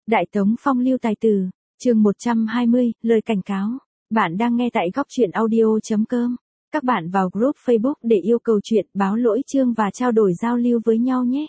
Đại Tống Phong lưu tài tử, chương 120, lời cảnh cáo. Bạn đang nghe tại góc truyện audio.com. Các bạn vào group Facebook để yêu cầu chuyện, báo lỗi chương và trao đổi giao lưu với nhau nhé.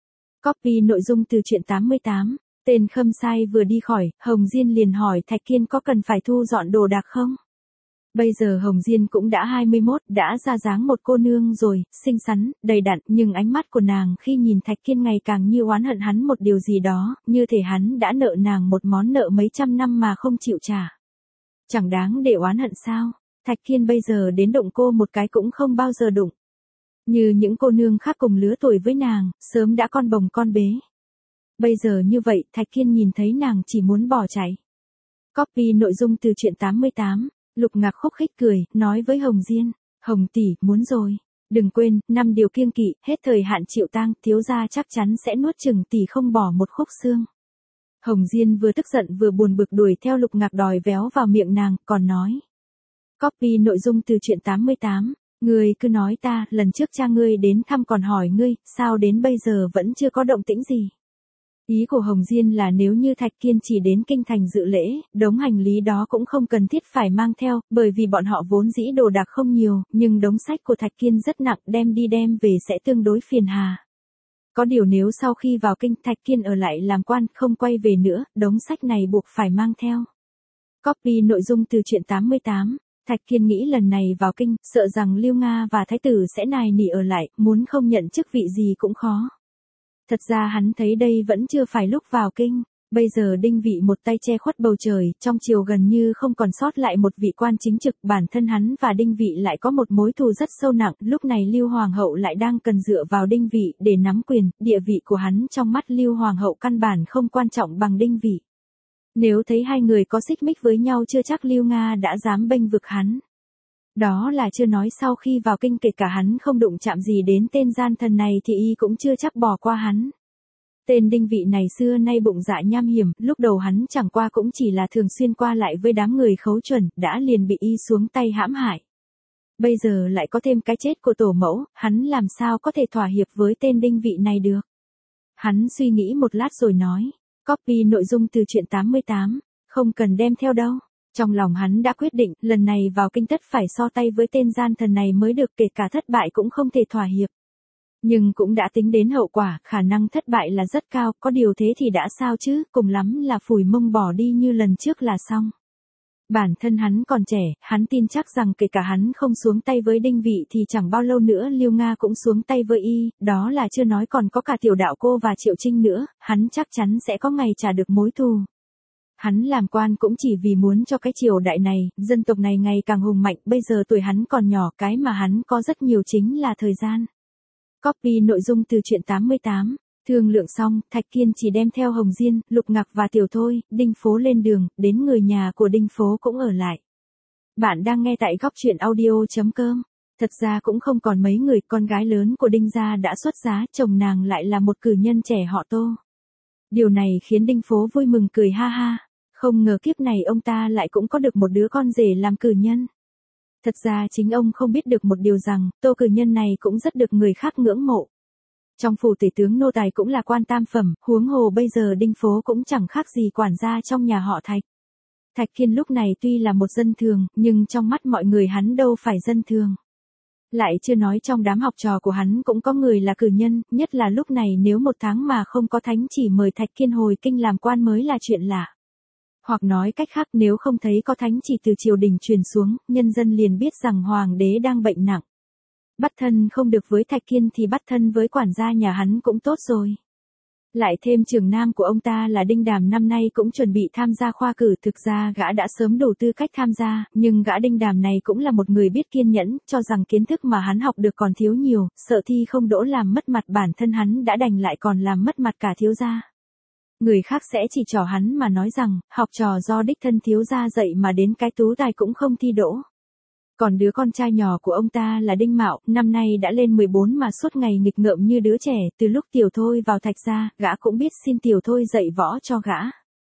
Copy nội dung từ truyện 88. Tên Khâm Sai vừa đi khỏi, Hồng Diên liền hỏi Thạch Kiên có cần phải thu dọn đồ đạc không? Bây giờ Hồng Diên cũng đã 21, đã ra dáng một cô nương rồi, xinh xắn, đầy đặn, nhưng ánh mắt của nàng khi nhìn Thạch Kiên ngày càng như oán hận hắn một điều gì đó, như thể hắn đã nợ nàng một món nợ mấy trăm năm mà không chịu trả. Chẳng đáng để oán hận sao? Thạch Kiên bây giờ đến đụng cô một cái cũng không bao giờ đụng. Như những cô nương khác cùng lứa tuổi với nàng, sớm đã con bồng con bế. Bây giờ như vậy, Thạch Kiên nhìn thấy nàng chỉ muốn bỏ chạy. Copy nội dung từ truyện 88. Lục Ngạc khúc khích cười, nói với Hồng Diên, Hồng tỷ, muốn rồi. Đừng quên, 5 điều kiêng kỵ, hết thời hạn chịu tang, thiếu gia chắc chắn sẽ nuốt chửng tỷ không bỏ một khúc xương. Hồng Diên vừa tức giận vừa buồn bực đuổi theo Lục Ngạc đòi véo vào miệng nàng, còn nói. Copy nội dung từ truyện 88. Ngươi cứ nói ta, lần trước cha ngươi đến thăm còn hỏi ngươi, sao đến bây giờ vẫn chưa có động tĩnh gì. Ý của Hồng Diên là nếu như Thạch Kiên chỉ đến kinh thành dự lễ, đống hành lý đó cũng không cần thiết phải mang theo, bởi vì bọn họ vốn dĩ đồ đạc không nhiều, nhưng đống sách của Thạch Kiên rất nặng, đem đi đem về sẽ tương đối phiền hà. Có điều nếu sau khi vào kinh Thạch Kiên ở lại làm quan, không quay về nữa, đống sách này buộc phải mang theo. Copy nội dung từ truyện 88. Thạch Kiên nghĩ lần này vào kinh, sợ rằng Lưu Nga và Thái tử sẽ nài nỉ ở lại, muốn không nhận chức vị gì cũng khó. Thật ra hắn thấy đây vẫn chưa phải lúc vào kinh, bây giờ Đinh Vị một tay che khuất bầu trời, trong triều gần như không còn sót lại một vị quan chính trực, bản thân hắn và Đinh Vị lại có một mối thù rất sâu nặng, lúc này Lưu Hoàng hậu lại đang cần dựa vào Đinh Vị để nắm quyền, địa vị của hắn trong mắt Lưu Hoàng hậu căn bản không quan trọng bằng Đinh Vị. Nếu thấy hai người có xích mích với nhau chưa chắc Lưu Nga đã dám bênh vực hắn. Đó là chưa nói sau khi vào kinh kể cả hắn không đụng chạm gì đến tên gian thần này thì y cũng chưa chắc bỏ qua hắn. Tên Đinh Vị này xưa nay bụng dạ nham hiểm, lúc đầu hắn chẳng qua cũng chỉ là thường xuyên qua lại với đám người khấu chuẩn, đã liền bị y xuống tay hãm hại. Bây giờ lại có thêm cái chết của tổ mẫu, hắn làm sao có thể thỏa hiệp với tên Đinh Vị này được. Hắn suy nghĩ một lát rồi nói, copy nội dung từ truyện 88, không cần đem theo đâu. Trong lòng hắn đã quyết định, lần này vào kinh tất phải so tay với tên gian thần này mới được, kể cả thất bại cũng không thể thỏa hiệp. Nhưng cũng đã tính đến hậu quả, khả năng thất bại là rất cao, có điều thế thì đã sao chứ, cùng lắm là phủi mông bỏ đi như lần trước là xong. Bản thân hắn còn trẻ, hắn tin chắc rằng kể cả hắn không xuống tay với Đinh Vị thì chẳng bao lâu nữa Lưu Nga cũng xuống tay với y, đó là chưa nói còn có cả Tiểu Đạo Cô và Triệu Trinh nữa, hắn chắc chắn sẽ có ngày trả được mối thù. Hắn làm quan cũng chỉ vì muốn cho cái triều đại này, dân tộc này ngày càng hùng mạnh, bây giờ tuổi hắn còn nhỏ, cái mà hắn có rất nhiều chính là thời gian. Copy nội dung từ truyện 88. Thương lượng xong, Thạch Kiên chỉ đem theo Hồng Diên, Lục Ngạc và Tiểu Thôi, Đinh Phố lên đường, đến người nhà của Đinh Phố cũng ở lại. Bạn đang nghe tại góc truyện audio.com. Thật ra cũng không còn mấy người, con gái lớn của Đinh gia đã xuất giá, chồng nàng lại là một cử nhân trẻ họ Tô. Điều này khiến Đinh Phố vui mừng cười ha ha, không ngờ kiếp này ông ta lại cũng có được một đứa con rể làm cử nhân. Thật ra chính ông không biết được một điều rằng, Tô cử nhân này cũng rất được người khác ngưỡng mộ. Trong phủ tể tướng nô tài cũng là quan tam phẩm, huống hồ bây giờ Đinh Phố cũng chẳng khác gì quản gia trong nhà họ Thạch. Thạch Kiên lúc này tuy là một dân thường, nhưng trong mắt mọi người hắn đâu phải dân thường. Lại chưa nói trong đám học trò của hắn cũng có người là cử nhân, nhất là lúc này nếu một tháng mà không có thánh chỉ mời Thạch Kiên hồi kinh làm quan mới là chuyện lạ. Hoặc nói cách khác, nếu không thấy có thánh chỉ từ triều đình truyền xuống, nhân dân liền biết rằng hoàng đế đang bệnh nặng. Bắt thân không được với Thạch Kiên thì bắt thân với quản gia nhà hắn cũng tốt rồi. Lại thêm trưởng nam của ông ta là Đinh Đàm năm nay cũng chuẩn bị tham gia khoa cử, thực ra gã đã sớm đủ tư cách tham gia, nhưng gã Đinh Đàm này cũng là một người biết kiên nhẫn, cho rằng kiến thức mà hắn học được còn thiếu nhiều, sợ thi không đỗ làm mất mặt bản thân hắn đã đành lại còn làm mất mặt cả thiếu gia. Người khác sẽ chỉ trỏ hắn mà nói rằng, học trò do đích thân thiếu gia dạy mà đến cái tú tài cũng không thi đỗ. Còn đứa con trai nhỏ của ông ta là Đinh Mạo, năm nay đã lên 14 mà suốt ngày nghịch ngợm như đứa trẻ, từ lúc Tiểu Thôi vào Thạch gia, gã cũng biết xin Tiểu Thôi dạy võ cho gã.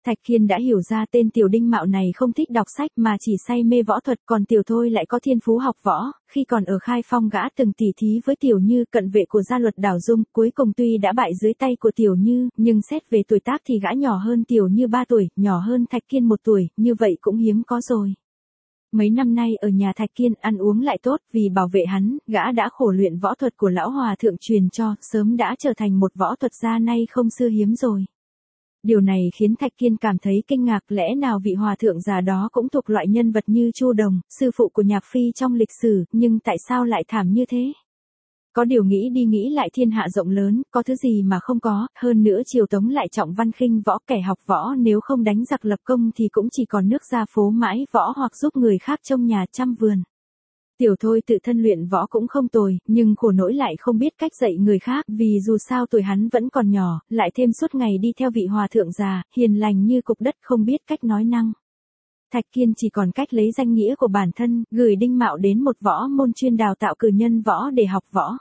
Thạch Kiên đã hiểu ra tên Tiểu Đinh Mạo này không thích đọc sách mà chỉ say mê võ thuật, còn Tiểu Thôi lại có thiên phú học võ, khi còn ở Khai Phong gã từng tỉ thí với Tiểu Như, cận vệ của gia luật Đảo Dung, cuối cùng tuy đã bại dưới tay của Tiểu Như, nhưng xét về tuổi tác thì gã nhỏ hơn Tiểu Như 3 tuổi, nhỏ hơn Thạch Kiên 1 tuổi, như vậy cũng hiếm có rồi. Mấy năm nay ở nhà Thạch Kiên ăn uống lại tốt, vì bảo vệ hắn, gã đã khổ luyện võ thuật của lão hòa thượng truyền cho, sớm đã trở thành một võ thuật gia nay không xưa hiếm rồi. Điều này khiến Thạch Kiên cảm thấy kinh ngạc, lẽ nào vị hòa thượng già đó cũng thuộc loại nhân vật như Chu Đồng, sư phụ của Nhạc Phi trong lịch sử, nhưng tại sao lại thảm như thế? Có điều nghĩ đi nghĩ lại, thiên hạ rộng lớn, có thứ gì mà không có, hơn nữa Triều Tống lại trọng văn khinh võ, kẻ học võ nếu không đánh giặc lập công thì cũng chỉ còn nước ra phố mãi võ hoặc giúp người khác trông nhà chăm vườn. Tiểu Thôi tự thân luyện võ cũng không tồi, nhưng khổ nỗi lại không biết cách dạy người khác, vì dù sao tuổi hắn vẫn còn nhỏ, lại thêm suốt ngày đi theo vị hòa thượng già, hiền lành như cục đất, không biết cách nói năng. Thạch Kiên chỉ còn cách lấy danh nghĩa của bản thân, gửi Đinh Mạo đến một võ môn chuyên đào tạo cử nhân võ để học võ.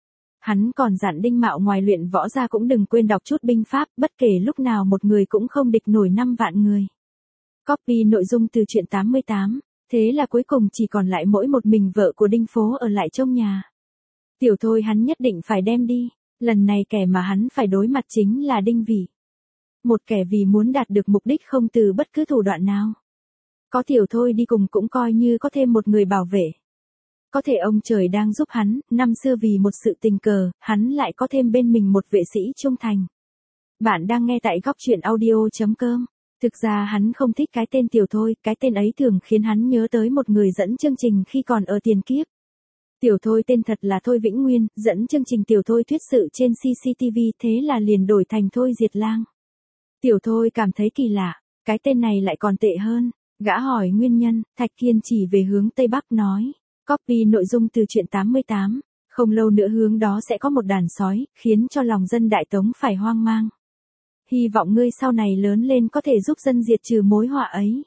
Hắn còn dặn Đinh Mạo ngoài luyện võ ra cũng đừng quên đọc chút binh pháp, bất kể lúc nào một người cũng không địch nổi 5 vạn người. Copy nội dung từ truyện 88. Thế là cuối cùng chỉ còn lại mỗi một mình vợ của Đinh Phố ở lại trong nhà. Tiểu Thôi hắn nhất định phải đem đi, lần này kẻ mà hắn phải đối mặt chính là Đinh Vĩ. Một kẻ vì muốn đạt được mục đích không từ bất cứ thủ đoạn nào. Có Tiểu Thôi đi cùng cũng coi như có thêm một người bảo vệ. Có thể ông trời đang giúp hắn, năm xưa vì một sự tình cờ, hắn lại có thêm bên mình một vệ sĩ trung thành. Bạn đang nghe tại góc truyện audio.com. Thực ra hắn không thích cái tên Tiểu Thôi, cái tên ấy thường khiến hắn nhớ tới một người dẫn chương trình khi còn ở tiền kiếp. Tiểu Thôi tên thật là Thôi Vĩnh Nguyên, dẫn chương trình Tiểu Thôi thuyết sự trên CCTV, thế là liền đổi thành Thôi Diệt Lang. Tiểu Thôi cảm thấy kỳ lạ, cái tên này lại còn tệ hơn, gã hỏi nguyên nhân, Thạch Kiên chỉ về hướng Tây Bắc nói, copy nội dung từ truyện 88, không lâu nữa hướng đó sẽ có một đàn sói, khiến cho lòng dân Đại Tống phải hoang mang. Hy vọng ngươi sau này lớn lên có thể giúp dân diệt trừ mối họa ấy.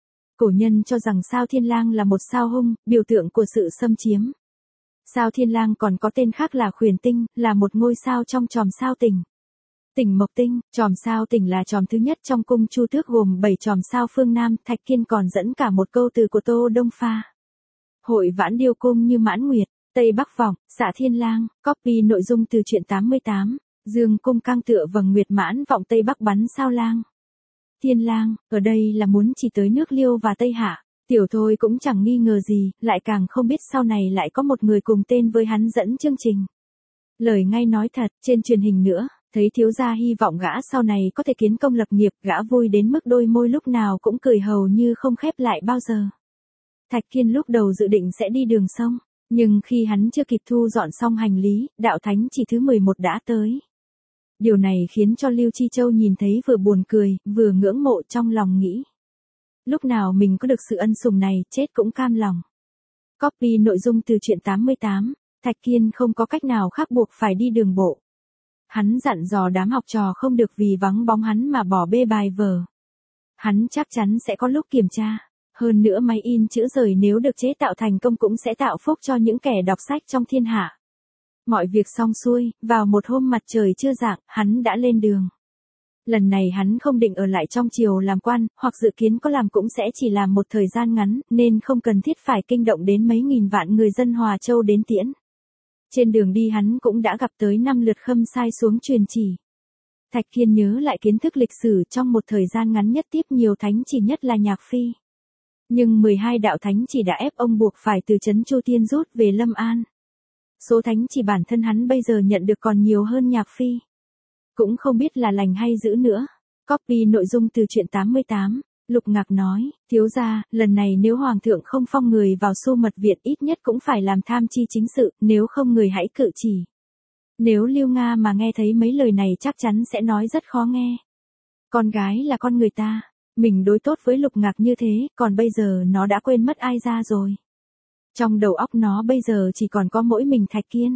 Cổ nhân cho rằng sao Thiên Lang là một sao hung, biểu tượng của sự xâm chiếm. Sao Thiên Lang còn có tên khác là Khuyển Tinh, là một ngôi sao trong chòm sao Tỉnh. Tỉnh Mộc Tinh, chòm sao Tỉnh là chòm thứ nhất trong cung Chu Tước gồm 7 chòm sao phương Nam. Thạch Kiên còn dẫn cả một câu từ của Tô Đông Pha. Hội Vãn Điêu Cung như Mãn Nguyệt, Tây Bắc Vọng, xạ Thiên Lang, copy nội dung từ truyện 88. Dương cung cang tựa vầng nguyệt mãn vọng Tây Bắc bắn sao lang. Thiên Lang, ở đây là muốn chỉ tới nước Liêu và Tây Hạ. Tiểu Thôi cũng chẳng nghi ngờ gì, lại càng không biết sau này lại có một người cùng tên với hắn dẫn chương trình. Lời ngay nói thật, trên truyền hình nữa, thấy thiếu gia hy vọng gã sau này có thể kiến công lập nghiệp, gã vui đến mức đôi môi lúc nào cũng cười hầu như không khép lại bao giờ. Thạch Kiên lúc đầu dự định sẽ đi đường sông, nhưng khi hắn chưa kịp thu dọn xong hành lý, đạo thánh chỉ thứ 11 đã tới. Điều này khiến cho Lưu Chi Châu nhìn thấy vừa buồn cười, vừa ngưỡng mộ, trong lòng nghĩ. Lúc nào mình có được sự ân sủng này, chết cũng cam lòng. Copy nội dung từ truyện 88, Thạch Kiên không có cách nào khác buộc phải đi đường bộ. Hắn dặn dò đám học trò không được vì vắng bóng hắn mà bỏ bê bài vở. Hắn chắc chắn sẽ có lúc kiểm tra. Hơn nữa máy in chữ rời nếu được chế tạo thành công cũng sẽ tạo phúc cho những kẻ đọc sách trong thiên hạ. Mọi việc xong xuôi, vào một hôm mặt trời chưa rạng, hắn đã lên đường. Lần này hắn không định ở lại trong triều làm quan, hoặc dự kiến có làm cũng sẽ chỉ làm một thời gian ngắn, nên không cần thiết phải kinh động đến mấy nghìn vạn người dân Hòa Châu đến tiễn. Trên đường đi hắn cũng đã gặp tới 5 lượt khâm sai xuống truyền chỉ. Thạch Kiên nhớ lại kiến thức lịch sử, trong một thời gian ngắn nhất tiếp nhiều thánh chỉ nhất là Nhạc Phi. Nhưng 12 đạo thánh chỉ đã ép ông buộc phải từ trấn Chu Tiên rút về Lâm An. Số thánh chỉ bản thân hắn bây giờ nhận được còn nhiều hơn Nhạc Phi. Cũng không biết là lành hay dữ nữa. Copy nội dung từ truyện 88, Lục Ngạc nói, thiếu gia, lần này nếu Hoàng thượng không phong người vào Xu Mật Viện ít nhất cũng phải làm tham chi chính sự, nếu không người hãy cự chỉ. Nếu Lưu Nga mà nghe thấy mấy lời này chắc chắn sẽ nói rất khó nghe. Con gái là con người ta, mình đối tốt với Lục Ngạc như thế, còn bây giờ nó đã quên mất ai ra rồi. Trong đầu óc nó bây giờ chỉ còn có mỗi mình Thạch Kiên.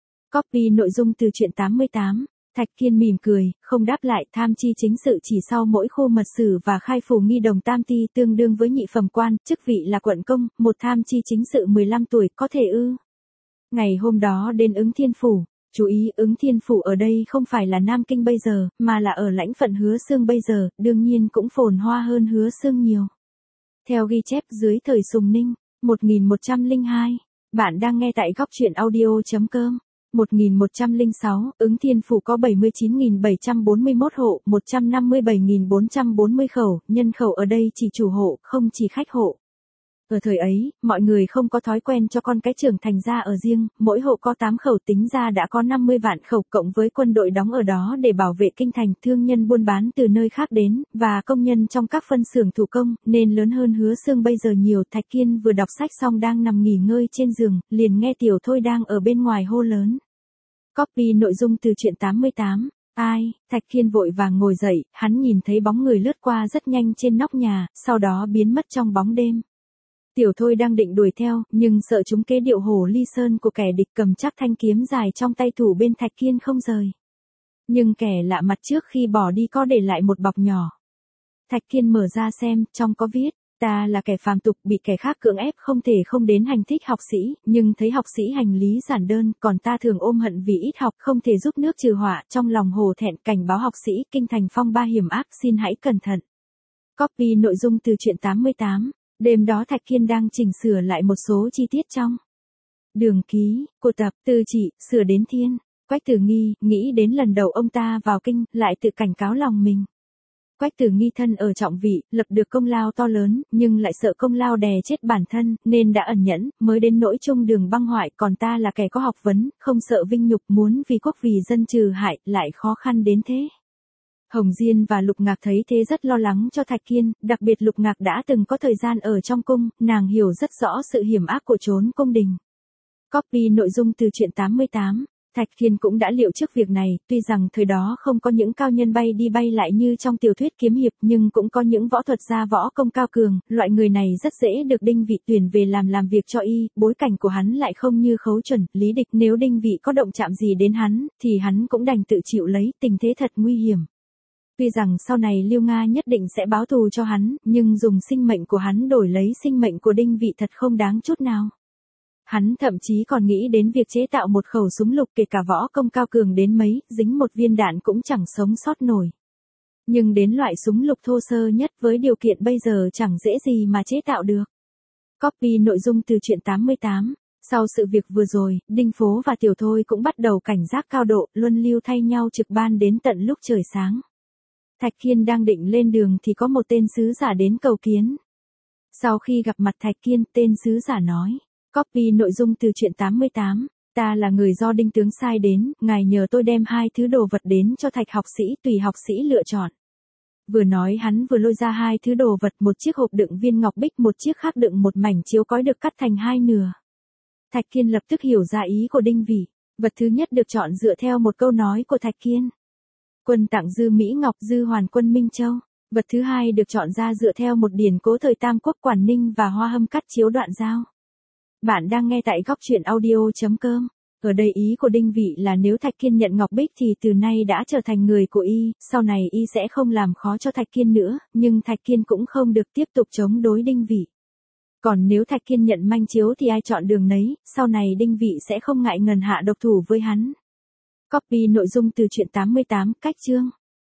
Copy nội dung từ truyện 88, Thạch Kiên mỉm cười, không đáp lại. Tham chi chính sự chỉ sau mỗi khu mật sử và khai phủ nghi đồng tam ti tương đương với nhị phẩm quan, chức vị là quận công, một tham chi chính sự 15 tuổi, có thể ư. Ngày hôm đó đến Ứng Thiên Phủ, Chú ý, ứng thiên phủ ở đây không phải là Nam Kinh bây giờ, mà là ở lãnh phận Hứa Xương bây giờ, đương nhiên cũng phồn hoa hơn Hứa Xương nhiều. Theo ghi chép dưới thời Sùng Ninh, 1102, bạn đang nghe tại góc truyện audio.com. 1106, ứng thiên phủ có 79.741 hộ, 157.440 khẩu, nhân khẩu ở đây chỉ chủ hộ, không chỉ khách hộ. Ở thời ấy, mọi người không có thói quen cho con cái trưởng thành ra ở riêng, mỗi hộ có 8 khẩu tính ra đã có 50 vạn khẩu cộng với quân đội đóng ở đó để bảo vệ kinh thành, thương nhân buôn bán từ nơi khác đến, và công nhân trong các phân xưởng thủ công, nên lớn hơn Hứa Xương bây giờ nhiều. Thạch Kiên vừa đọc sách xong đang nằm nghỉ ngơi trên giường, liền nghe Tiểu Thôi đang ở bên ngoài hô lớn. Copy nội dung từ truyện 88. Ai, Thạch Kiên vội vàng ngồi dậy, hắn nhìn thấy bóng người lướt qua rất nhanh trên nóc nhà, sau đó biến mất trong bóng đêm. Tiểu Thôi đang định đuổi theo, nhưng sợ chúng kế điệu hổ ly sơn của kẻ địch, cầm chắc thanh kiếm dài trong tay thủ bên Thạch Kiên không rời. Nhưng kẻ lạ mặt trước khi bỏ đi có để lại một bọc nhỏ. Thạch Kiên mở ra xem, trong có viết, ta là kẻ phàm tục bị kẻ khác cưỡng ép không thể không đến hành thích học sĩ, nhưng thấy học sĩ hành lý giản đơn, còn ta thường ôm hận vì ít học không thể giúp nước trừ họa, trong lòng hổ thẹn cảnh báo học sĩ kinh thành phong ba hiểm ác, xin hãy cẩn thận. Copy nội dung từ truyện 88. Đêm đó Thạch Kiên đang chỉnh sửa lại một số chi tiết trong đường ký của tập Từ Chỉ, sửa đến thiên. Quách Tử Nghi nghĩ đến lần đầu ông ta vào kinh, lại tự cảnh cáo lòng mình. Quách Tử Nghi thân ở trọng vị, lập được công lao to lớn, nhưng lại sợ công lao đè chết bản thân, nên đã ẩn nhẫn, mới đến nỗi chung đường băng hoại, còn ta là kẻ có học vấn, không sợ vinh nhục, muốn vì quốc vì dân trừ hại, lại khó khăn đến thế. Hồng Diên và Lục Ngạc thấy thế rất lo lắng cho Thạch Kiên, đặc biệt Lục Ngạc đã từng có thời gian ở trong cung, nàng hiểu rất rõ sự hiểm ác của chốn cung đình. Copy nội dung từ truyện 88. Thạch Kiên cũng đã liệu trước việc này, tuy rằng thời đó không có những cao nhân bay đi bay lại như trong tiểu thuyết kiếm hiệp, nhưng cũng có những võ thuật gia võ công cao cường, loại người này rất dễ được Đinh Vị tuyển về làm việc cho y, bối cảnh của hắn lại không như Khấu Chuẩn, Lý Địch, nếu Đinh Vị có động chạm gì đến hắn, thì hắn cũng đành tự chịu lấy, tình thế thật nguy hiểm. Tuy rằng sau này Liêu Nga nhất định sẽ báo thù cho hắn, nhưng dùng sinh mệnh của hắn đổi lấy sinh mệnh của Đinh Vị thật không đáng chút nào. Hắn thậm chí còn nghĩ đến việc chế tạo một khẩu súng lục, kể cả võ công cao cường đến mấy, dính một viên đạn cũng chẳng sống sót nổi. Nhưng đến loại súng lục thô sơ nhất với điều kiện bây giờ chẳng dễ gì mà chế tạo được. Copy nội dung từ truyện 88. Sau sự việc vừa rồi, Đinh Phố và Tiểu Thôi cũng bắt đầu cảnh giác cao độ, luân lưu thay nhau trực ban đến tận lúc trời sáng. Thạch Kiên đang định lên đường thì có một tên sứ giả đến cầu kiến. Sau khi gặp mặt Thạch Kiên, tên sứ giả nói. Copy nội dung từ truyện 88. Ta là người do Đinh tướng sai đến, ngài nhờ tôi đem 2 thứ đồ vật đến cho Thạch học sĩ, tùy học sĩ lựa chọn. Vừa nói hắn vừa lôi ra 2 thứ đồ vật, một chiếc hộp đựng viên ngọc bích, một chiếc khác đựng một mảnh chiếu cói được cắt thành 2 nửa. Thạch Kiên lập tức hiểu ra ý của Đinh Vị. Vật thứ nhất được chọn dựa theo một câu nói của Thạch Kiên. Quân tặng Dư Mỹ Ngọc, Dư Hoàn Quân Minh Châu. Vật thứ hai được chọn ra dựa theo một điển cố thời Tam Quốc Quản Ninh và Hoa Hâm cắt chiếu đoạn giao. Bạn đang nghe tại góc truyện audio.com. Ở đây ý của Đinh Vị là nếu Thạch Kiên nhận Ngọc Bích thì từ nay đã trở thành người của y, sau này y sẽ không làm khó cho Thạch Kiên nữa, nhưng Thạch Kiên cũng không được tiếp tục chống đối Đinh Vị. Còn nếu Thạch Kiên nhận manh chiếu thì ai chọn đường nấy, sau này Đinh Vị sẽ không ngại ngần hạ độc thủ với hắn. Copy nội dung từ truyện 88, cách chương.